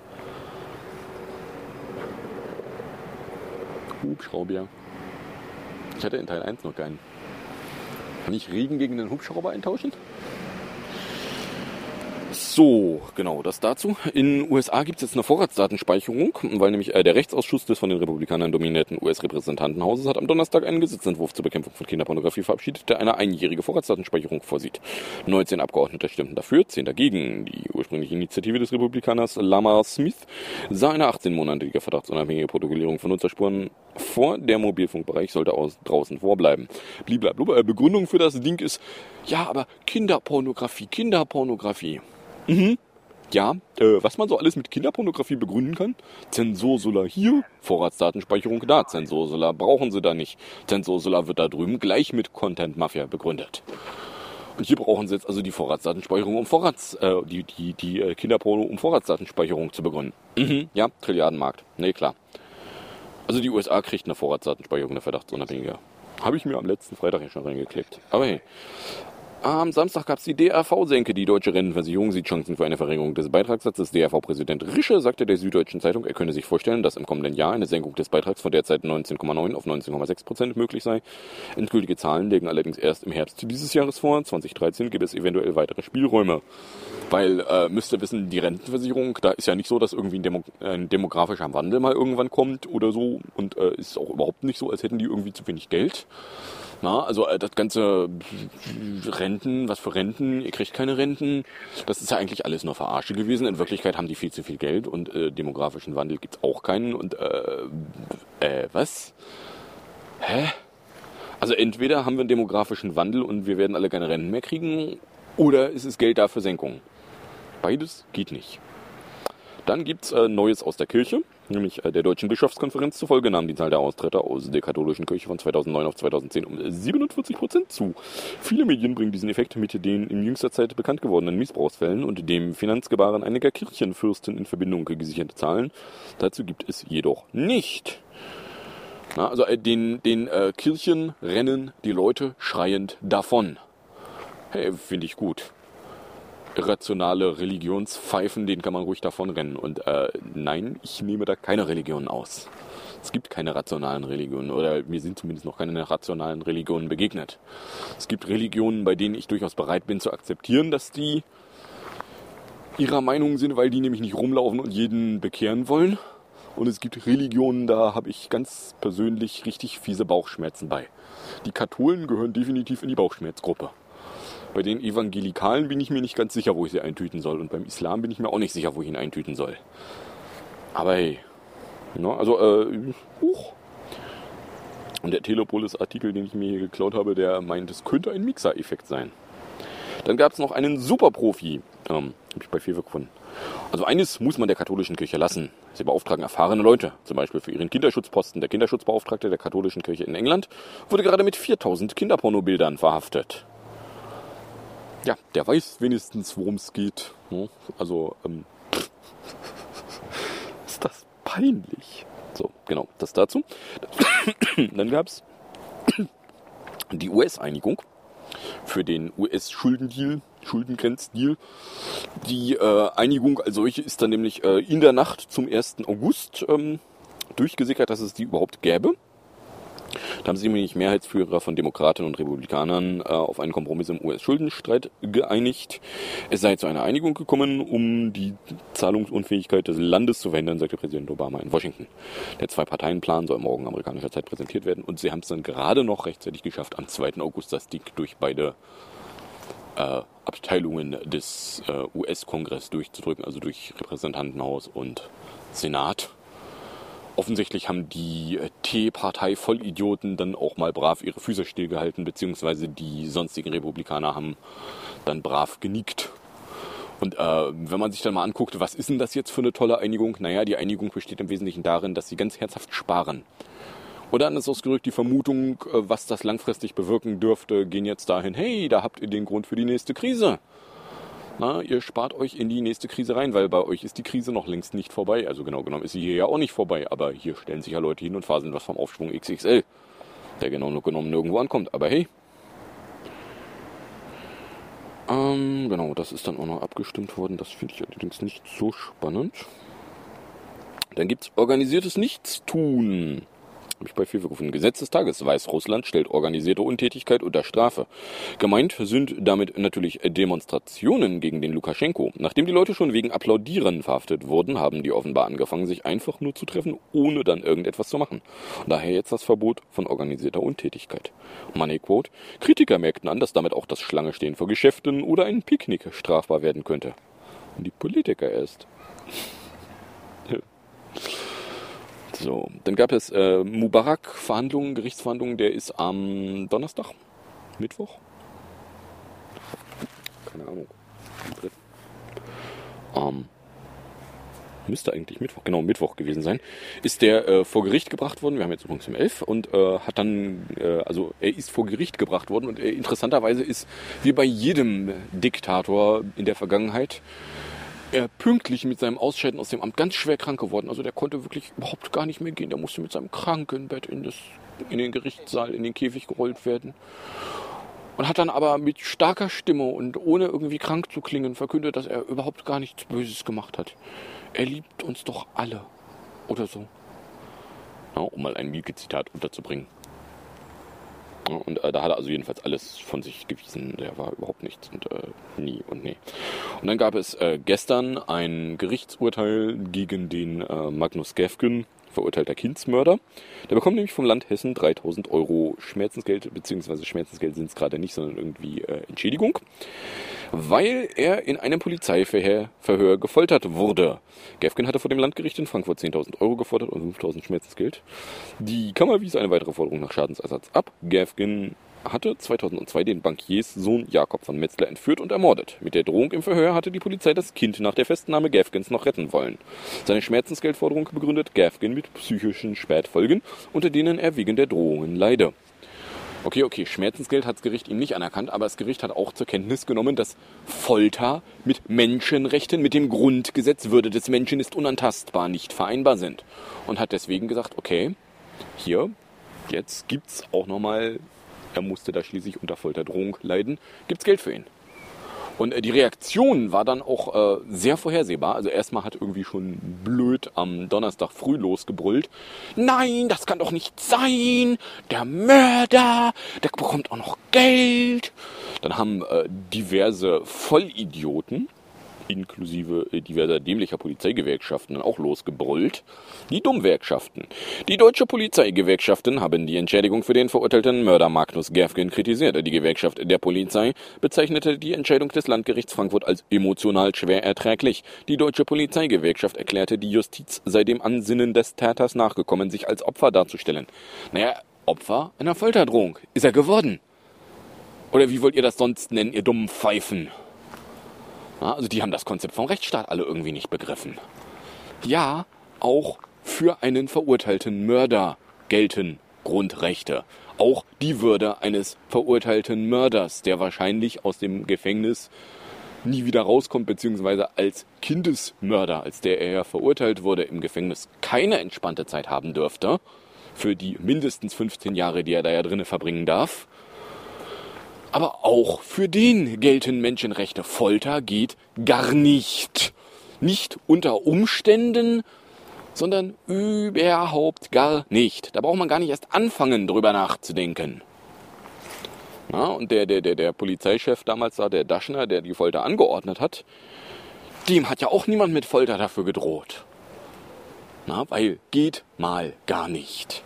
Hubschrauber. Ich hatte in Teil eins noch keinen. Kann ich Regen gegen den Hubschrauber eintauschen? So, genau, das dazu. In den U S A gibt es jetzt eine Vorratsdatenspeicherung, weil nämlich äh, der Rechtsausschuss des von den Republikanern dominierten U S-Repräsentantenhauses hat am Donnerstag einen Gesetzentwurf zur Bekämpfung von Kinderpornografie verabschiedet, der eine einjährige Vorratsdatenspeicherung vorsieht. neunzehn Abgeordnete stimmten dafür, zehn dagegen. Die ursprüngliche Initiative des Republikaners Lamar Smith sah eine achtzehnmonatige verdachtsunabhängige Protokollierung von Nutzerspuren vor. Der Mobilfunkbereich sollte aus, draußen vorbleiben. Blablabla. Begründung für das Ding ist, ja, aber Kinderpornografie, Kinderpornografie. Mhm. Ja, äh, was man so alles mit Kinderpornografie begründen kann. Zensursolar hier, Vorratsdatenspeicherung da. Zensursolar brauchen sie da nicht. Zensursolar wird da drüben gleich mit Content Mafia begründet. Und hier brauchen sie jetzt also die Vorratsdatenspeicherung, um Vorrats, äh, die, die, die äh, Kinderporno um Vorratsdatenspeicherung zu begründen. Mhm. Ja, Trilliardenmarkt. Nee, klar. Also die U S A kriegt eine Vorratsdatenspeicherung, eine verdachtsunabhängige. Habe ich mir am letzten Freitag ja schon reingeklickt. Aber hey. Am Samstag gab es die D R V-Senke. Die Deutsche Rentenversicherung sieht Chancen für eine Verringerung des Beitragssatzes. D R V-Präsident Rische sagte der Süddeutschen Zeitung, er könne sich vorstellen, dass im kommenden Jahr eine Senkung des Beitrags von derzeit neunzehn Komma neun auf neunzehn Komma sechs Prozent möglich sei. Endgültige Zahlen liegen allerdings erst im Herbst dieses Jahres vor. zwanzig dreizehn gibt es eventuell weitere Spielräume. Weil, äh, müsst ihr wissen, die Rentenversicherung, da ist ja nicht so, dass irgendwie ein, Demo- ein demografischer Wandel mal irgendwann kommt oder so. Und äh, ist auch überhaupt nicht so, als hätten die irgendwie zu wenig Geld. Na, also äh, das ganze Renten, was für Renten, ihr kriegt keine Renten, das ist ja eigentlich alles nur Verarsche gewesen. In Wirklichkeit haben die viel zu viel Geld und äh, demografischen Wandel gibt's auch keinen. Und äh, äh, was? Hä? Also entweder haben wir einen demografischen Wandel und wir werden alle keine Renten mehr kriegen, oder ist es Geld da für Senkungen. Beides geht nicht. Dann gibt's äh, Neues aus der Kirche. Nämlich der Deutschen Bischofskonferenz zufolge nahm die Zahl der Austritte aus der katholischen Kirche von zweitausendneun auf zweitausendzehn um siebenundvierzig Prozent zu. Viele Medien bringen diesen Effekt mit den in jüngster Zeit bekannt gewordenen Missbrauchsfällen und dem Finanzgebaren einiger Kirchenfürsten in Verbindung gesicherte Zahlen. Dazu gibt es jedoch nicht. Na, also den, den äh, Kirchen rennen die Leute schreiend davon. Hey, finde ich gut. Irrationale Religionspfeifen, denen kann man ruhig davon rennen. Und äh, nein, ich nehme da keine Religionen aus. Es gibt keine rationalen Religionen oder mir sind zumindest noch keine rationalen Religionen begegnet. Es gibt Religionen, bei denen ich durchaus bereit bin zu akzeptieren, dass die ihrer Meinung sind, weil die nämlich nicht rumlaufen und jeden bekehren wollen. Und es gibt Religionen, da habe ich ganz persönlich richtig fiese Bauchschmerzen bei. Die Katholen gehören definitiv in die Bauchschmerzgruppe. Bei den Evangelikalen bin ich mir nicht ganz sicher, wo ich sie eintüten soll. Und beim Islam bin ich mir auch nicht sicher, wo ich ihn eintüten soll. Aber hey. Na, also, äh, huch. Und der Telepolis-Artikel, den ich mir hier geklaut habe, der meint, es könnte ein Mixer-Effekt sein. Dann gab es noch einen Superprofi. Ähm, habe ich bei Fewe gefunden. Also eines muss man der katholischen Kirche lassen. Sie beauftragen erfahrene Leute, zum Beispiel für ihren Kinderschutzposten. Der Kinderschutzbeauftragte der katholischen Kirche in England wurde gerade mit viertausend Kinderpornobildern verhaftet. Ja, der weiß wenigstens, worum es geht. Also, ähm, ist das peinlich. So, genau, das dazu. Dann gab es die U S-Einigung für den U S-Schuldendeal, Schuldengrenzdeal. Die äh, Einigung als solche ist dann nämlich äh, in der Nacht zum ersten August ähm, durchgesickert, dass es die überhaupt gäbe. Da haben sich nämlich Mehrheitsführer von Demokraten und Republikanern äh, auf einen Kompromiss im U S-Schuldenstreit geeinigt. Es sei zu einer Einigung gekommen, um die Zahlungsunfähigkeit des Landes zu verhindern, sagte Präsident Obama in Washington. Der Zwei-Parteien-Plan soll morgen amerikanischer Zeit präsentiert werden und sie haben es dann gerade noch rechtzeitig geschafft, am zweiten August das Ding durch beide äh, Abteilungen des äh, U S-Kongresses durchzudrücken, also durch Repräsentantenhaus und Senat. Offensichtlich haben die T-Partei-Vollidioten dann auch mal brav ihre Füße stillgehalten, beziehungsweise die sonstigen Republikaner haben dann brav genickt. Und äh, wenn man sich dann mal anguckt, was ist denn das jetzt für eine tolle Einigung? Naja, die Einigung besteht im Wesentlichen darin, dass sie ganz herzhaft sparen. Oder anders ausgedrückt, die Vermutung, was das langfristig bewirken dürfte, gehen jetzt dahin, hey, da habt ihr den Grund für die nächste Krise. Na, ihr spart euch in die nächste Krise rein, weil bei euch ist die Krise noch längst nicht vorbei. Also genau genommen ist sie hier ja auch nicht vorbei, aber hier stellen sich ja Leute hin und faseln was vom Aufschwung X X L, der genau genommen nirgendwo ankommt. Aber hey. Ähm, genau, das ist dann auch noch abgestimmt worden. Das finde ich allerdings nicht so spannend. Dann gibt es organisiertes Nichtstun. Habe ich bei FIFA gefunden. Gesetz des Tages. Weißrussland stellt organisierte Untätigkeit unter Strafe. Gemeint sind damit natürlich Demonstrationen gegen den Lukaschenko. Nachdem die Leute schon wegen Applaudieren verhaftet wurden, haben die offenbar angefangen, sich einfach nur zu treffen, ohne dann irgendetwas zu machen. Daher jetzt das Verbot von organisierter Untätigkeit. Money Quote. Kritiker merkten an, dass damit auch das Schlangestehen vor Geschäften oder ein Picknick strafbar werden könnte. Und die Politiker erst. So, dann gab es äh, Mubarak-Verhandlungen, Gerichtsverhandlungen, der ist am Donnerstag, Mittwoch, keine Ahnung, ähm, müsste eigentlich Mittwoch, genau Mittwoch gewesen sein, ist der äh, vor Gericht gebracht worden, wir haben jetzt übrigens um elf und äh, hat dann, äh, also er ist vor Gericht gebracht worden und äh, interessanterweise ist, wie bei jedem Diktator in der Vergangenheit, er pünktlich mit seinem Ausscheiden aus dem Amt ganz schwer krank geworden. Also der konnte wirklich überhaupt gar nicht mehr gehen. Der musste mit seinem Krankenbett in, das, in den Gerichtssaal, in den Käfig gerollt werden. Und hat dann aber mit starker Stimme und ohne irgendwie krank zu klingen verkündet, dass er überhaupt gar nichts Böses gemacht hat. Er liebt uns doch alle. Oder so. Ja, um mal ein Mielke-Zitat unterzubringen. Ja, und äh, da hat er also jedenfalls alles von sich gewiesen. Der war überhaupt nichts und äh, nie und nee. Und dann gab es äh, gestern ein Gerichtsurteil gegen den äh, Magnus Gäfgen, verurteilter Kindsmörder. Der bekommt nämlich vom Land Hessen dreitausend Euro Schmerzensgeld, beziehungsweise Schmerzensgeld sind es gerade nicht, sondern irgendwie äh, Entschädigung, weil er in einem Polizeiverhör Verhör gefoltert wurde. Gäfgen hatte vor dem Landgericht in Frankfurt zehntausend Euro gefordert und fünftausend Schmerzensgeld. Die Kammer wies eine weitere Forderung nach Schadensersatz ab. Gäfgen hatte zweitausendzwei den Bankierssohn Jakob von Metzler entführt und ermordet. Mit der Drohung im Verhör hatte die Polizei das Kind nach der Festnahme Gäfgens noch retten wollen. Seine Schmerzensgeldforderung begründet Gäfgen mit psychischen Spätfolgen, unter denen er wegen der Drohungen leide. Okay, okay, Schmerzensgeld hat das Gericht ihm nicht anerkannt, aber das Gericht hat auch zur Kenntnis genommen, dass Folter mit Menschenrechten, mit dem Grundgesetz, Würde des Menschen ist unantastbar, nicht vereinbar sind. Und hat deswegen gesagt, okay, hier, jetzt gibt's auch nochmal, er musste da schließlich unter Folterdrohung leiden, gibt's Geld für ihn. Und äh, die Reaktion war dann auch äh, sehr vorhersehbar. Also erstmal hat irgendwie schon blöd am Donnerstag früh losgebrüllt. Nein, das kann doch nicht sein. Der Mörder, der bekommt auch noch Geld. Dann haben äh, diverse Vollidioten, inklusive äh, diverser dämlicher Polizeigewerkschaften, auch losgebrüllt. Die Dummwerkschaften. Die deutsche Polizeigewerkschaften haben die Entschädigung für den verurteilten Mörder Magnus Gäfgen kritisiert. Die Gewerkschaft der Polizei bezeichnete die Entscheidung des Landgerichts Frankfurt als emotional schwer erträglich. Die deutsche Polizeigewerkschaft erklärte, die Justiz sei dem Ansinnen des Täters nachgekommen, sich als Opfer darzustellen. Naja, Opfer einer Folterdrohung ist er geworden. Oder wie wollt ihr das sonst nennen, ihr dummen Pfeifen? Ja, also die haben das Konzept vom Rechtsstaat alle irgendwie nicht begriffen. Ja, auch für einen verurteilten Mörder gelten Grundrechte. Auch die Würde eines verurteilten Mörders, der wahrscheinlich aus dem Gefängnis nie wieder rauskommt, beziehungsweise als Kindesmörder, als der er verurteilt wurde, im Gefängnis keine entspannte Zeit haben dürfte, für die mindestens fünfzehn Jahre, die er da ja drinnen verbringen darf. Aber auch für den gelten Menschenrechte. Folter geht gar nicht. Nicht unter Umständen, sondern überhaupt gar nicht. Da braucht man gar nicht erst anfangen, drüber nachzudenken. Ja, und der, der, der, der Polizeichef damals da, der Daschner, der die Folter angeordnet hat, dem hat ja auch niemand mit Folter dafür gedroht. Na, weil geht mal gar nicht.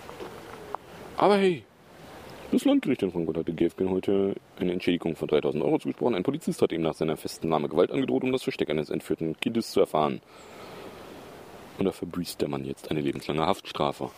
Aber hey, das Landgericht in Frankfurt hatte Gäfgen heute eine Entschädigung von dreitausend Euro zugesprochen. Ein Polizist hat ihm nach seiner Festnahme Gewalt angedroht, um das Versteck eines entführten Kindes zu erfahren. Und da verbüßt der Mann jetzt eine lebenslange Haftstrafe.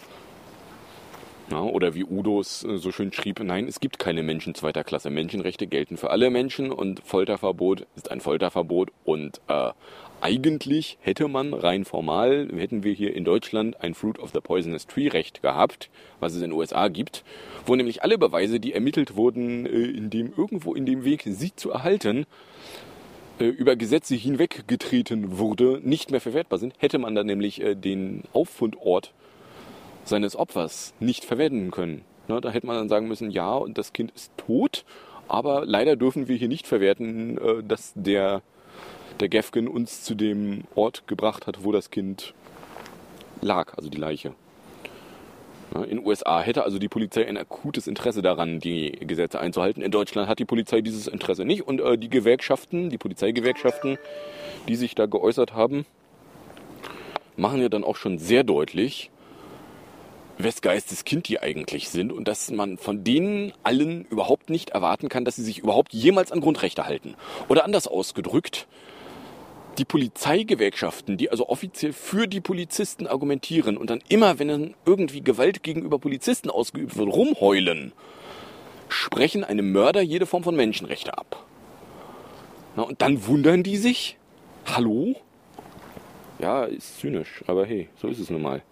Ja, oder wie Udo es so schön schrieb, nein, es gibt keine Menschen zweiter Klasse. Menschenrechte gelten für alle Menschen und Folterverbot ist ein Folterverbot. Und äh, eigentlich hätte man rein formal, hätten wir hier in Deutschland ein Fruit of the Poisonous Tree Recht gehabt, was es in den U S A gibt, wo nämlich alle Beweise, die ermittelt wurden, in dem irgendwo in dem Weg, sie zu erhalten, über Gesetze hinweggetreten wurde, nicht mehr verwertbar sind, hätte man dann nämlich den Auffundort seines Opfers nicht verwenden können. Ne, da hätte man dann sagen müssen, ja, und das Kind ist tot, aber leider dürfen wir hier nicht verwerten, dass der, der Gäfgen uns zu dem Ort gebracht hat, wo das Kind lag, also die Leiche. In den U S A hätte also die Polizei ein akutes Interesse daran, die Gesetze einzuhalten. In Deutschland hat die Polizei dieses Interesse nicht. Und äh, die Gewerkschaften, die Polizeigewerkschaften, die sich da geäußert haben, machen ja dann auch schon sehr deutlich, wes Geistes Kind die eigentlich sind und dass man von denen allen überhaupt nicht erwarten kann, dass sie sich überhaupt jemals an Grundrechte halten. Oder anders ausgedrückt, die Polizeigewerkschaften, die also offiziell für die Polizisten argumentieren und dann immer, wenn dann irgendwie Gewalt gegenüber Polizisten ausgeübt wird, rumheulen, sprechen einem Mörder jede Form von Menschenrechte ab. Na, und dann wundern die sich, hallo? Ja, ist zynisch, aber hey, so ist es nun mal.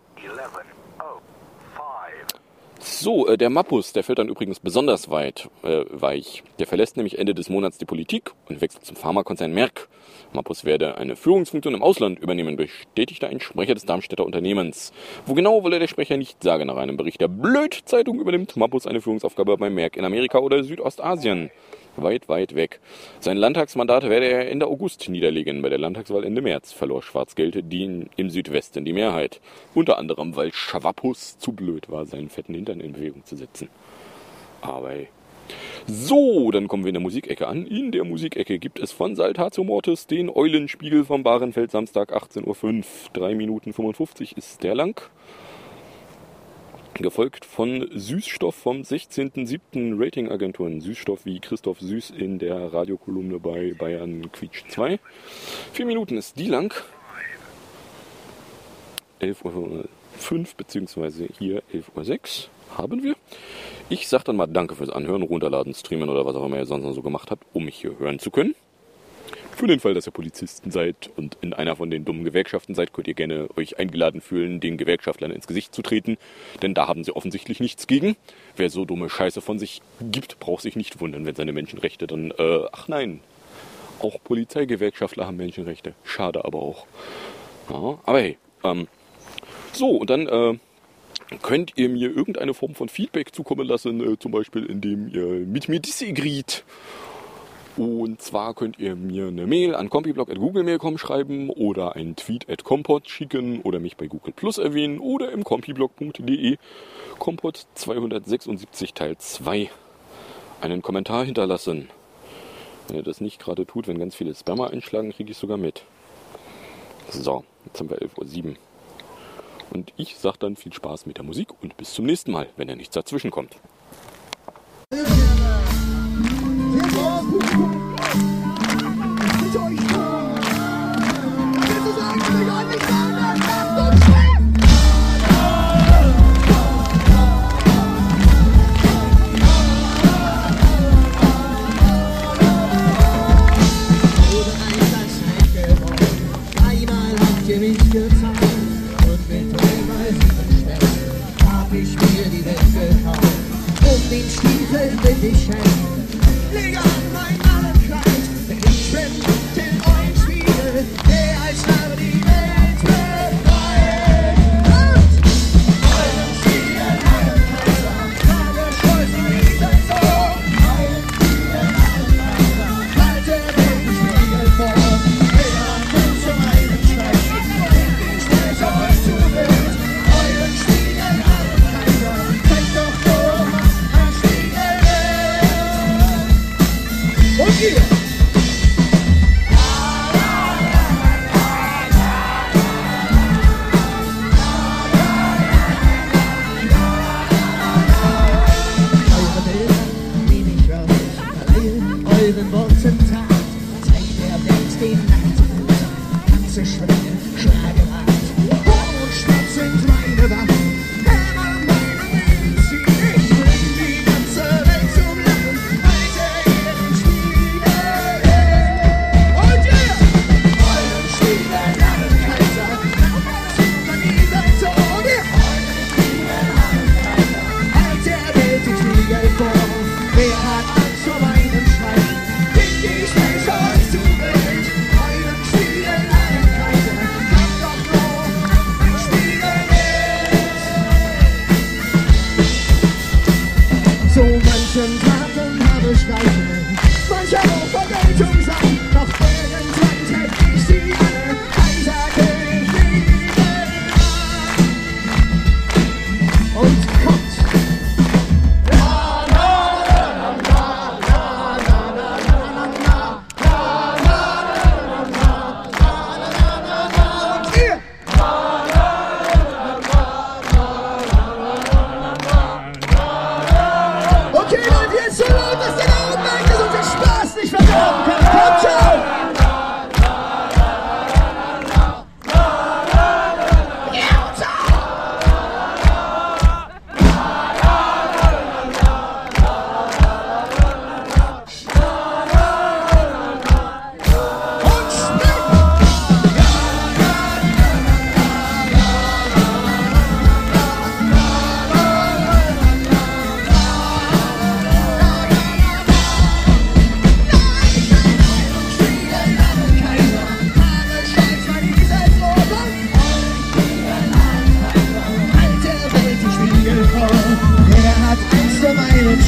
So, äh, der Mappus, der fällt dann übrigens besonders weit äh, weich. Der verlässt nämlich Ende des Monats die Politik und wechselt zum Pharmakonzern Merck. Mappus werde eine Führungsfunktion im Ausland übernehmen, bestätigte ein Sprecher des Darmstädter Unternehmens. Wo genau, wolle der Sprecher nicht sagen. Nach einem Bericht der Blöd-Zeitung übernimmt Mappus eine Führungsaufgabe bei Merck in Amerika oder Südostasien. Weit, weit weg. Sein Landtagsmandat werde er Ende August niederlegen. Bei der Landtagswahl Ende März verlor Schwarz-Gelb die im Südwesten die Mehrheit. Unter anderem, weil Schwappus zu blöd war, seinen fetten Hintern in Bewegung zu setzen. Aber hey. So, dann kommen wir in der Musikecke an. In der Musikecke gibt es von Saltatio Mortis den Eulenspiegel vom Bahrenfeld, Samstag achtzehn Uhr fünf. drei Minuten fünfundfünfzig ist der lang. Gefolgt von Süßstoff vom sechzehnten siebten Ratingagenturen. Süßstoff wie Christoph Süß in der Radiokolumne bei Bayern Quietsch zwei. Vier Minuten ist die lang. elf Uhr fünf beziehungsweise hier elf Uhr sechs haben wir. Ich sag dann mal danke fürs Anhören, runterladen, streamen oder was auch immer ihr sonst noch so gemacht habt, um mich hier hören zu können. Für den Fall, dass ihr Polizisten seid und in einer von den dummen Gewerkschaften seid, könnt ihr gerne euch eingeladen fühlen, den Gewerkschaftlern ins Gesicht zu treten, denn da haben sie offensichtlich nichts gegen. Wer so dumme Scheiße von sich gibt, braucht sich nicht wundern, wenn seine Menschenrechte dann, äh, ach nein, auch Polizeigewerkschaftler haben Menschenrechte. Schade aber auch. Ja, aber hey, ähm, so und dann, äh, könnt ihr mir irgendeine Form von Feedback zukommen lassen, äh, zum Beispiel indem ihr mit mir disagreed. Und zwar könnt ihr mir eine Mail an compiblog at googlemail punkt com schreiben oder einen Tweet at compot schicken oder mich bei Google Plus erwähnen oder im compiblog punkt de compot zweihundertsechsundsiebzig Teil zwei einen Kommentar hinterlassen. Wenn ihr das nicht gerade tut, wenn ganz viele Spammer einschlagen, kriege ich sogar mit. So, jetzt haben wir elf Uhr sieben. Und ich sage dann viel Spaß mit der Musik und bis zum nächsten Mal, wenn ja nichts dazwischen kommt. So manchen Taten habe ich Reichen, mancher auch Vergeltung sein, doch irgendwann hätte ich sie alle, ein Tag ich liebe. Und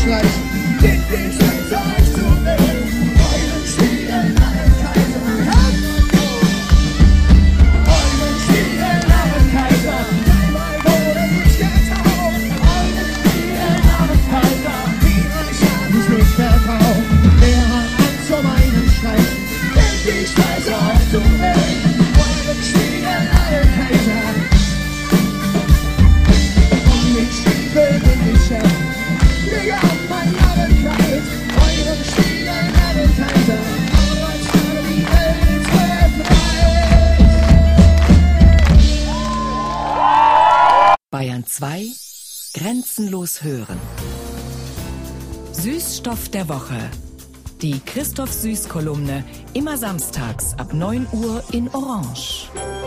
streichen, sind die Schweizer euch zu wählen. Euren spielen alle Kaiser. Euren spielen alle Kaiser. Einmal wurde nicht getauft. Euren spielen alle Kaiser. Die euch haben es nicht verkauft. Wer hat Angst vor meinen Streichen? Sind die Schweizer euch zu wählen. Euren spielen alle Kaiser. Und mit Stiefel bin ich Chef. Digga, mein Narrenkleid. Euren spielen alle Kaiser. Und euch habe die Welt befreit. Bayern zwei Grenzenlos hören. Süßstoff der Woche. Die Christoph Süß-Kolumne immer samstags ab neun Uhr in Orange.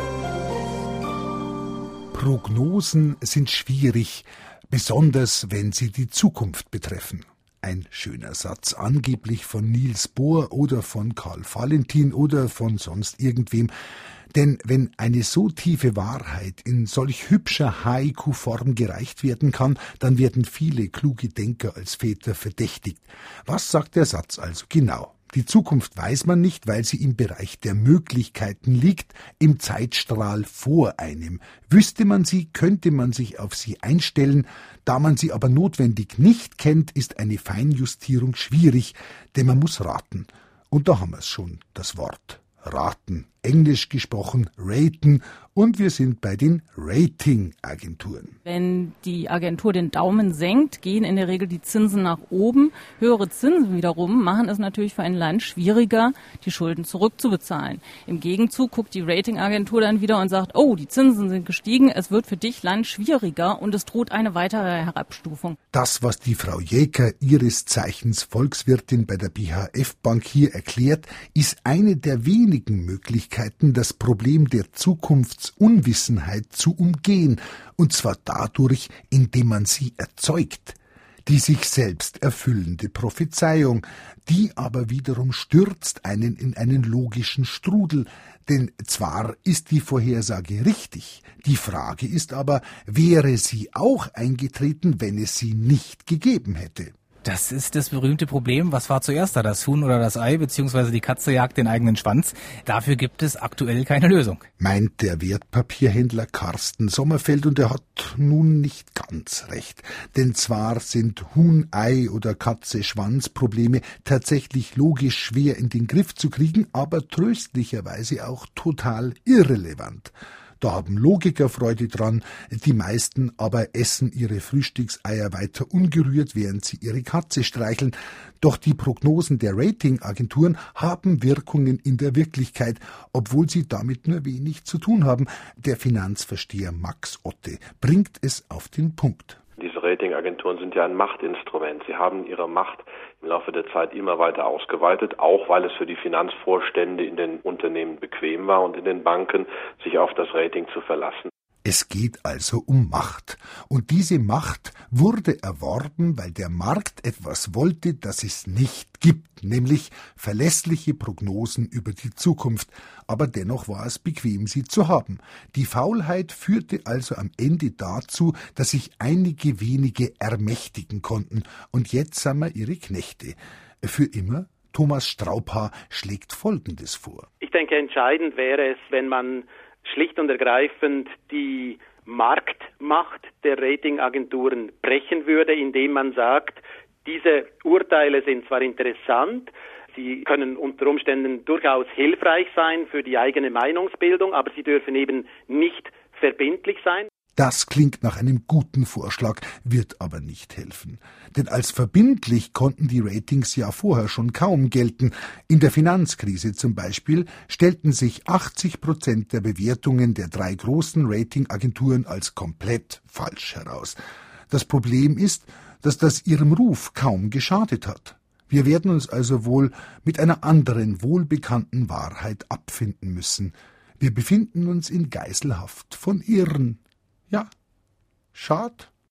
Prognosen sind schwierig, besonders wenn sie die Zukunft betreffen. Ein schöner Satz, angeblich von Niels Bohr oder von Karl Valentin oder von sonst irgendwem. Denn wenn eine so tiefe Wahrheit in solch hübscher Haiku-Form gereicht werden kann, dann werden viele kluge Denker als Väter verdächtigt. Was sagt der Satz also genau? Die Zukunft weiß man nicht, weil sie im Bereich der Möglichkeiten liegt, im Zeitstrahl vor einem. Wüsste man sie, könnte man sich auf sie einstellen. Da man sie aber notwendig nicht kennt, ist eine Feinjustierung schwierig, denn man muss raten. Und da haben wir es schon, das Wort. Raten, englisch gesprochen raten, und wir sind bei den Ratingagenturen. Wenn die Agentur den Daumen senkt, gehen in der Regel die Zinsen nach oben. Höhere Zinsen wiederum machen es natürlich für ein Land schwieriger, die Schulden zurückzubezahlen. Im Gegenzug guckt die Ratingagentur dann wieder und sagt, oh, die Zinsen sind gestiegen, es wird für dich Land schwieriger und es droht eine weitere Herabstufung. Das, was die Frau Jäger, ihres Zeichens Volkswirtin bei der B H F-Bank hier erklärt, ist eine der wenigen Möglichkeiten, das Problem der Zukunftsunwissenheit zu umgehen, und zwar dadurch, indem man sie erzeugt. Die sich selbst erfüllende Prophezeiung, die aber wiederum stürzt einen in einen logischen Strudel, denn zwar ist die Vorhersage richtig, die Frage ist aber, wäre sie auch eingetreten, wenn es sie nicht gegeben hätte? Das ist das berühmte Problem. Was war zuerst da, das Huhn oder das Ei, beziehungsweise die Katze jagt den eigenen Schwanz? Dafür gibt es aktuell keine Lösung. Meint der Wertpapierhändler Carsten Sommerfeld, und er hat nun nicht ganz recht. Denn zwar sind Huhn, Ei oder Katze, Schwanz Probleme tatsächlich logisch schwer in den Griff zu kriegen, aber tröstlicherweise auch total irrelevant. Da haben Logiker Freude dran, die meisten aber essen ihre Frühstückseier weiter ungerührt, während sie ihre Katze streicheln. Doch die Prognosen der Ratingagenturen haben Wirkungen in der Wirklichkeit, obwohl sie damit nur wenig zu tun haben. Der Finanzversteher Max Otte bringt es auf den Punkt. Diese Ratingagenturen sind ja ein Machtinstrument. Sie haben ihre Macht im Laufe der Zeit immer weiter ausgeweitet, auch weil es für die Finanzvorstände in den Unternehmen bequem war und in den Banken, sich auf das Rating zu verlassen. Es geht also um Macht. Und diese Macht wurde erworben, weil der Markt etwas wollte, das es nicht gibt, nämlich verlässliche Prognosen über die Zukunft. Aber dennoch war es bequem, sie zu haben. Die Faulheit führte also am Ende dazu, dass sich einige wenige ermächtigen konnten. Und jetzt sind wir ihre Knechte. Für immer? Thomas Straubhaar schlägt Folgendes vor. Ich denke, entscheidend wäre es, wenn man schlicht und ergreifend die Marktmacht der Ratingagenturen brechen würde, indem man sagt, diese Urteile sind zwar interessant, sie können unter Umständen durchaus hilfreich sein für die eigene Meinungsbildung, aber sie dürfen eben nicht verbindlich sein. Das klingt nach einem guten Vorschlag, wird aber nicht helfen. Denn als verbindlich konnten die Ratings ja vorher schon kaum gelten. In der Finanzkrise zum Beispiel stellten sich achtzig Prozent der Bewertungen der drei großen Ratingagenturen als komplett falsch heraus. Das Problem ist, dass das ihrem Ruf kaum geschadet hat. Wir werden uns also wohl mit einer anderen, wohlbekannten Wahrheit abfinden müssen. Wir befinden uns in Geiselhaft von Irren. Ja, schad.